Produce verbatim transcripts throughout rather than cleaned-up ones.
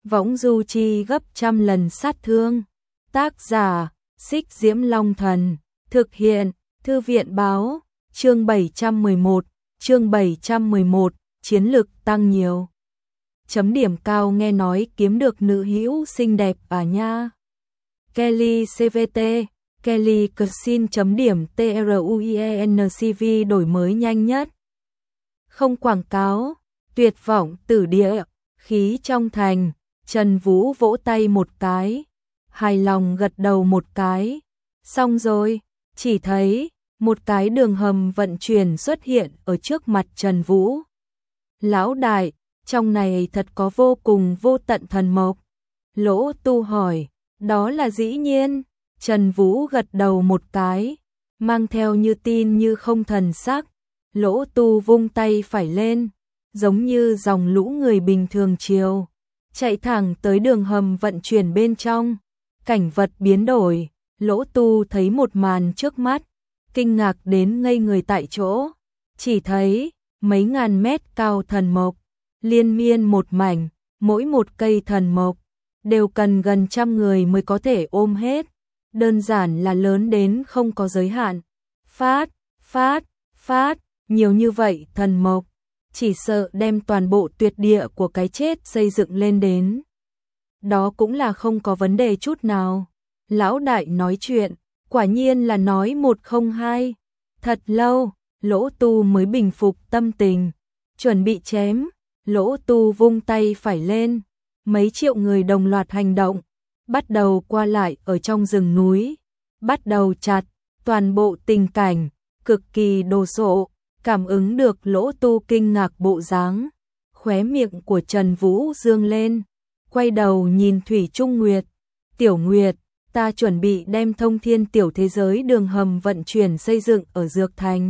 võng du chi gấp trăm lần sát thương. Tác giả, Xích Diễm Long Thần, thực hiện, Thư viện báo, chương bảy trăm mười một, chương bảy trăm mười một, chiến lực tăng nhiều. Chấm điểm cao nghe nói kiếm được nữ hữu xinh đẹp à nha. Kelly xê vê tê, Kelly Cuisine chấm điểm truencv đổi mới nhanh nhất. Không quảng cáo, tuyệt vọng tử địa, khí trong thành, Trần Vũ vỗ tay một cái, hài lòng gật đầu một cái. Xong rồi, chỉ thấy một cái đường hầm vận chuyển xuất hiện ở trước mặt Trần Vũ. Lão đại, trong này thật có vô cùng vô tận thần mộc. Lỗ Tu hỏi, đó là dĩ nhiên. Trần Vũ gật đầu một cái, mang theo như tin như không thần sắc. Lỗ Tu vung tay phải lên, giống như dòng lũ người bình thường chiều, chạy thẳng tới đường hầm vận chuyển bên trong. Cảnh vật biến đổi, Lỗ Tu thấy một màn trước mắt, kinh ngạc đến ngây người tại chỗ. Chỉ thấy mấy ngàn mét cao thần mộc, liên miên một mảnh, mỗi một cây thần mộc đều cần gần trăm người mới có thể ôm hết. Đơn giản là lớn đến không có giới hạn. Phát, phát, phát, nhiều như vậy thần mộc, chỉ sợ đem toàn bộ tuyệt địa của cái chết xây dựng lên đến. Đó cũng là không có vấn đề chút nào. Lão đại nói chuyện, quả nhiên là nói một không hai. Thật lâu, Lỗ Tu mới bình phục tâm tình, chuẩn bị chém. Lỗ Tu vung tay phải lên, mấy triệu người đồng loạt hành động, bắt đầu qua lại ở trong rừng núi, bắt đầu chặt. Toàn bộ tình cảnh cực kỳ đồ sộ, cảm ứng được Lỗ Tu kinh ngạc bộ dáng. Khóe miệng của Trần Vũ dương lên, quay đầu nhìn Thủy Trung Nguyệt. Tiểu Nguyệt, ta chuẩn bị đem thông thiên tiểu thế giới đường hầm vận chuyển xây dựng ở Dược Thành.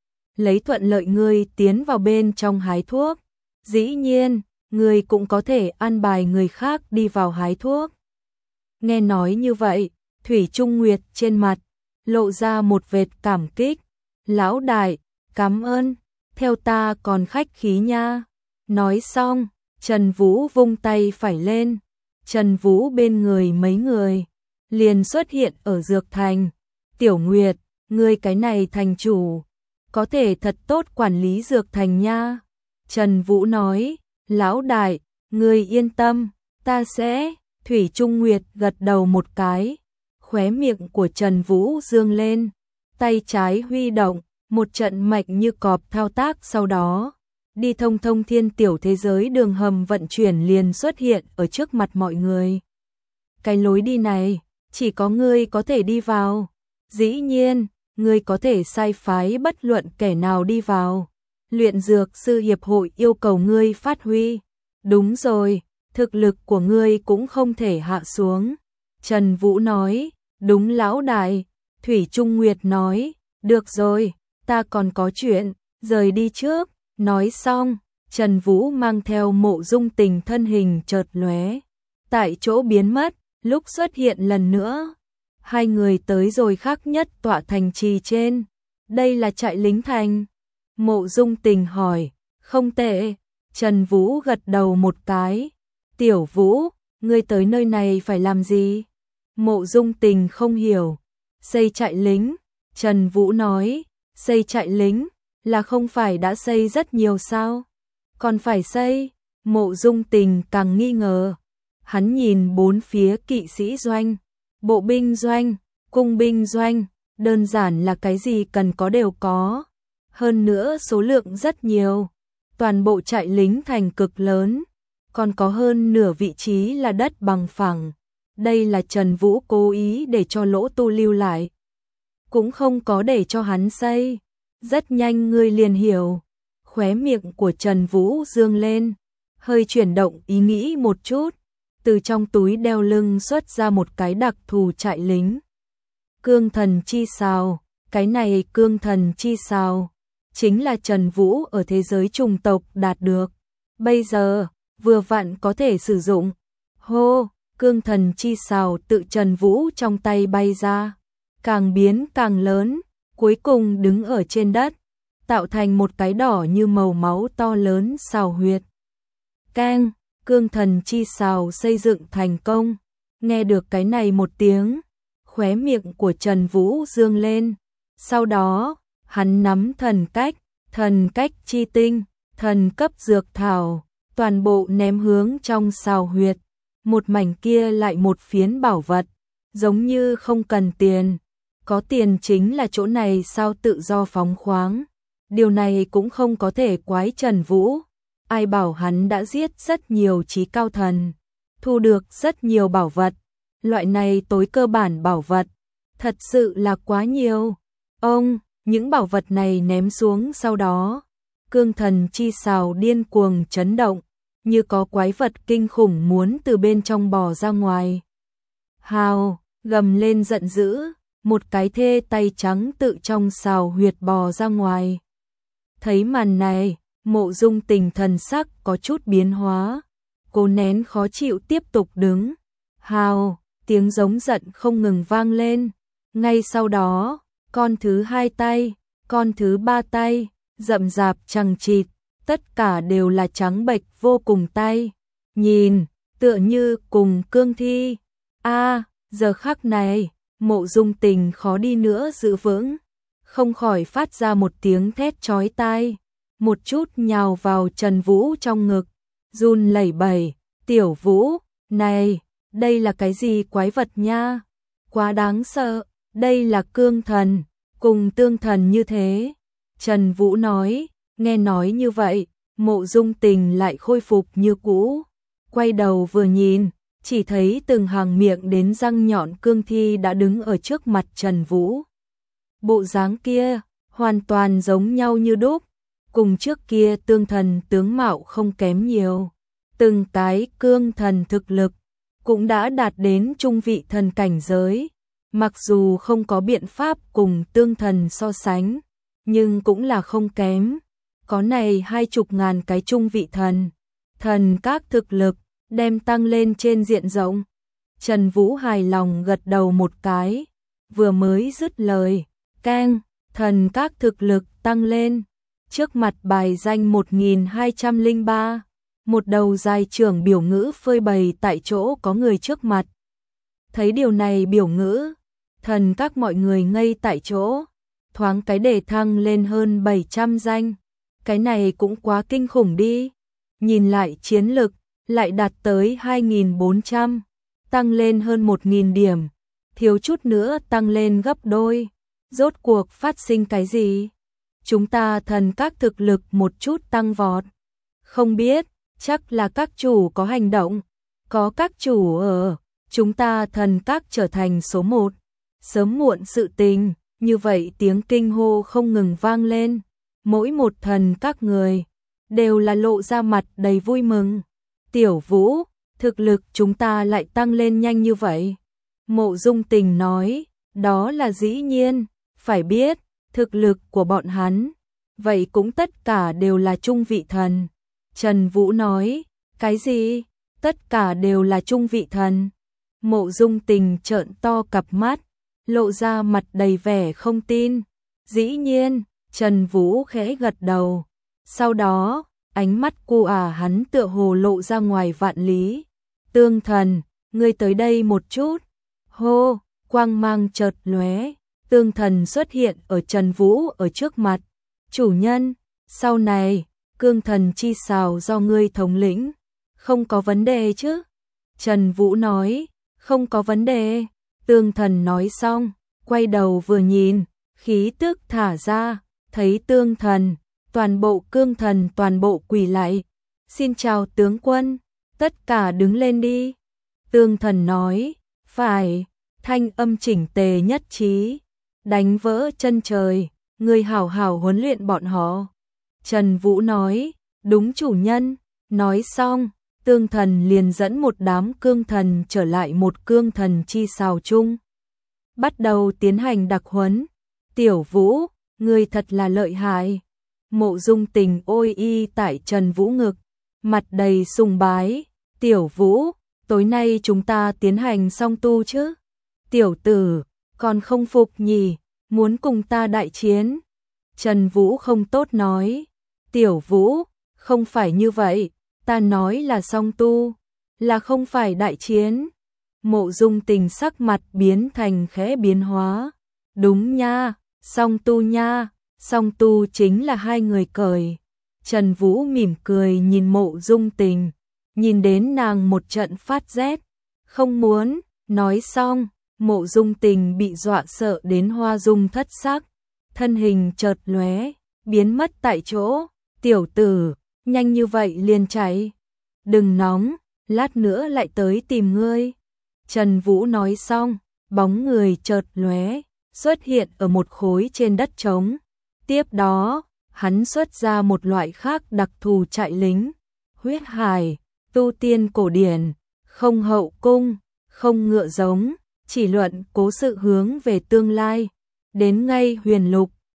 Lấy thuận lợi ngươi tiến vào bên trong hái thuốc. Dĩ nhiên, ngươi cũng có thể an bài người khác đi vào hái thuốc. Nghe nói như vậy, Thủy Trung Nguyệt trên mặt lộ ra một vệt cảm kích. Lão đại, cảm ơn, theo ta còn khách khí nha. Nói xong, Trần Vũ vung tay phải lên. Trần Vũ bên người mấy người liền xuất hiện ở Dược Thành. Tiểu Nguyệt, ngươi cái này thành chủ, có thể thật tốt quản lý Dược Thành nha. Trần Vũ nói, lão đại, ngươi yên tâm, ta sẽ. Thủy Trung Nguyệt gật đầu một cái, khóe miệng của Trần Vũ dương lên, tay trái huy động, một trận mạch như cọp thao tác, sau đó đi thông thông thiên tiểu thế giới đường hầm vận chuyển liền xuất hiện ở trước mặt mọi người. Cái lối đi này, chỉ có ngươi có thể đi vào. Dĩ nhiên, ngươi có thể sai phái bất luận kẻ nào đi vào. Luyện dược sư hiệp hội yêu cầu ngươi phát huy. Đúng rồi, thực lực của ngươi cũng không thể hạ xuống. Trần Vũ nói, đúng lão đại. Thủy Trung Nguyệt nói, được rồi, ta còn có chuyện, rời đi trước. Nói xong, Trần Vũ mang theo Mộ Dung Tình thân hình chợt lóe, tại chỗ biến mất, lúc xuất hiện lần nữa. Hai người tới rồi khác nhất tọa thành trì trên. Đây là trại lính thành. Mộ Dung Tình hỏi, không tệ. Trần Vũ gật đầu một cái. Tiểu Vũ, ngươi tới nơi này phải làm gì? Mộ Dung Tình không hiểu. Xây trại lính. Trần Vũ nói, xây trại lính là không phải đã xây rất nhiều sao? Còn phải xây? Mộ Dung Tình càng nghi ngờ. Hắn nhìn bốn phía kỵ sĩ doanh, bộ binh doanh, cung binh doanh, đơn giản là cái gì cần có đều có. Hơn nữa số lượng rất nhiều. Toàn bộ trại lính thành cực lớn, còn có hơn nửa vị trí là đất bằng phẳng. Đây là Trần Vũ cố ý để cho Lỗ Tu lưu lại, cũng không có để cho hắn xây. Rất nhanh ngươi liền hiểu. Khóe miệng của Trần Vũ dương lên, hơi chuyển động ý nghĩ một chút, từ trong túi đeo lưng xuất ra một cái đặc thù trại lính. Cương thần chi sào, cái này cương thần chi sào chính là Trần Vũ ở thế giới trùng tộc đạt được, bây giờ vừa vặn có thể sử dụng. Hô, cương thần chi sào tự Trần Vũ trong tay bay ra, càng biến càng lớn, cuối cùng đứng ở trên đất, tạo thành một cái đỏ như màu máu to lớn sào huyệt. Keng, cương thần chi sào xây dựng thành công. Nghe được cái này một tiếng, khóe miệng của Trần Vũ dương lên. Sau đó, hắn nắm thần cách, thần cách chi tinh, thần cấp dược thảo, toàn bộ ném hướng trong sào huyệt. Một mảnh kia lại một phiến bảo vật, giống như không cần tiền. Có tiền chính là chỗ này sao tự do phóng khoáng. Điều này cũng không có thể quái Trần Vũ. Ai bảo hắn đã giết rất nhiều trí cao thần, thu được rất nhiều bảo vật. Loại này tối cơ bản bảo vật, thật sự là quá nhiều. Ông, những bảo vật này ném xuống sau đó, cương thần chi sào điên cuồng chấn động, như có quái vật kinh khủng muốn từ bên trong bò ra ngoài. Hào, gầm lên giận dữ, một cái thê tay trắng tự trong sào huyệt bò ra ngoài. Thấy màn này, Mộ Dung Tình thần sắc có chút biến hóa, cố nén khó chịu tiếp tục đứng. Hào, tiếng giống giận không ngừng vang lên. Ngay sau đó, con thứ hai tay, con thứ ba tay, rậm rạp chằng chịt, tất cả đều là trắng bệch vô cùng tay. Nhìn, tựa như cùng cương thi. A, giờ khắc này, Mộ Dung Tình khó đi nữa giữ vững, không khỏi phát ra một tiếng thét chói tai, một chút nhào vào Trần Vũ trong ngực, run lẩy bẩy, "Tiểu Vũ, này, đây là cái gì quái vật nha? Quá đáng sợ, đây là cương thần, cùng tương thần như thế." Trần Vũ nói, nghe nói như vậy, Mộ Dung Tình lại khôi phục như cũ, quay đầu vừa nhìn, chỉ thấy từng hàng miệng đến răng nhọn cương thi đã đứng ở trước mặt Trần Vũ. Bộ dáng kia, hoàn toàn giống nhau như đúc, cùng trước kia tương thần tướng mạo không kém nhiều. Từng cái cương thần thực lực, cũng đã đạt đến trung vị thần cảnh giới, mặc dù không có biện pháp cùng tương thần so sánh, nhưng cũng là không kém. Có này hai chục ngàn cái trung vị thần, thần các thực lực, đem tăng lên trên diện rộng. Trần Vũ hài lòng gật đầu một cái, vừa mới dứt lời, keng, thần các thực lực tăng lên. Trước mặt bài danh một nghìn hai trăm lẻ ba, một đầu dài trưởng biểu ngữ phơi bày tại chỗ có người trước mặt. Thấy điều này biểu ngữ, thần các mọi người ngây tại chỗ, thoáng cái đề thăng lên hơn bảy trăm danh. Cái này cũng quá kinh khủng đi. Nhìn lại chiến lực, lại đạt tới hai nghìn bốn trăm, tăng lên hơn một nghìn điểm, thiếu chút nữa tăng lên gấp đôi. Rốt cuộc phát sinh cái gì? Chúng ta thần các thực lực một chút tăng vọt. Không biết, chắc là các chủ có hành động. Có các chủ ở, chúng ta thần các trở thành số một. Sớm muộn sự tình, như vậy tiếng kinh hô không ngừng vang lên. Mỗi một thần các người, đều là lộ ra mặt đầy vui mừng. Tiểu Vũ, thực lực chúng ta lại tăng lên nhanh như vậy. Mộ Dung Tình nói, đó là dĩ nhiên, phải biết, thực lực của bọn hắn, vậy cũng tất cả đều là trung vị thần. Trần Vũ nói, cái gì? Tất cả đều là trung vị thần. Mộ Dung Tình trợn to cặp mắt, lộ ra mặt đầy vẻ không tin. Dĩ nhiên, Trần Vũ khẽ gật đầu. Sau đó, ánh mắt cu à hắn tựa hồ lộ ra ngoài vạn lý. Tương thần, ngươi tới đây một chút. Hô, quang mang chợt lóe, tương thần xuất hiện ở Trần Vũ ở trước mặt. Chủ nhân, sau này, cương thần chi sào do ngươi thống lĩnh, không có vấn đề chứ? Trần Vũ nói, không có vấn đề. Tương thần nói xong, quay đầu vừa nhìn, khí tức thả ra, thấy tương thần, toàn bộ cương thần toàn bộ quỳ lại. Xin chào tướng quân, tất cả đứng lên đi. Tương thần nói, phải, thanh âm chỉnh tề nhất trí, đánh vỡ chân trời, người hảo hảo huấn luyện bọn họ. Trần Vũ nói, đúng chủ nhân. Nói xong, tương thần liền dẫn một đám cương thần trở lại một cương thần chi sào chung, bắt đầu tiến hành đặc huấn. Tiểu Vũ, ngươi thật là lợi hại. Mộ Dung Tình ôi y tại Trần Vũ ngực, mặt đầy sùng bái. Tiểu Vũ, tối nay chúng ta tiến hành song tu chứ? Tiểu tử, còn không phục nhỉ, muốn cùng ta đại chiến? Trần Vũ không tốt nói. Tiểu Vũ, không phải như vậy, Ta nói là song tu, là không phải đại chiến. Mộ Dung Tình sắc mặt biến thành khẽ biến hóa. Đúng nha, song tu nha, song tu chính là hai người cởi. Trần Vũ mỉm cười nhìn Mộ Dung Tình, nhìn đến nàng một trận phát rét. Không muốn, nói xong, Mộ Dung Tình bị dọa sợ đến hoa dung thất sắc, thân hình chợt lóe, biến mất tại chỗ. Tiểu tử, nhanh như vậy liền chạy. Đừng nóng, lát nữa lại tới tìm ngươi. Trần Vũ nói xong, bóng người chợt lóe, xuất hiện ở một khối trên đất trống. Tiếp đó, hắn xuất ra một loại khác đặc thù trại lính, huyết hải, tu tiên cổ điển, không hậu cung, không ngựa giống, chỉ luận cố sự hướng về tương lai. Đến ngay huyền lục,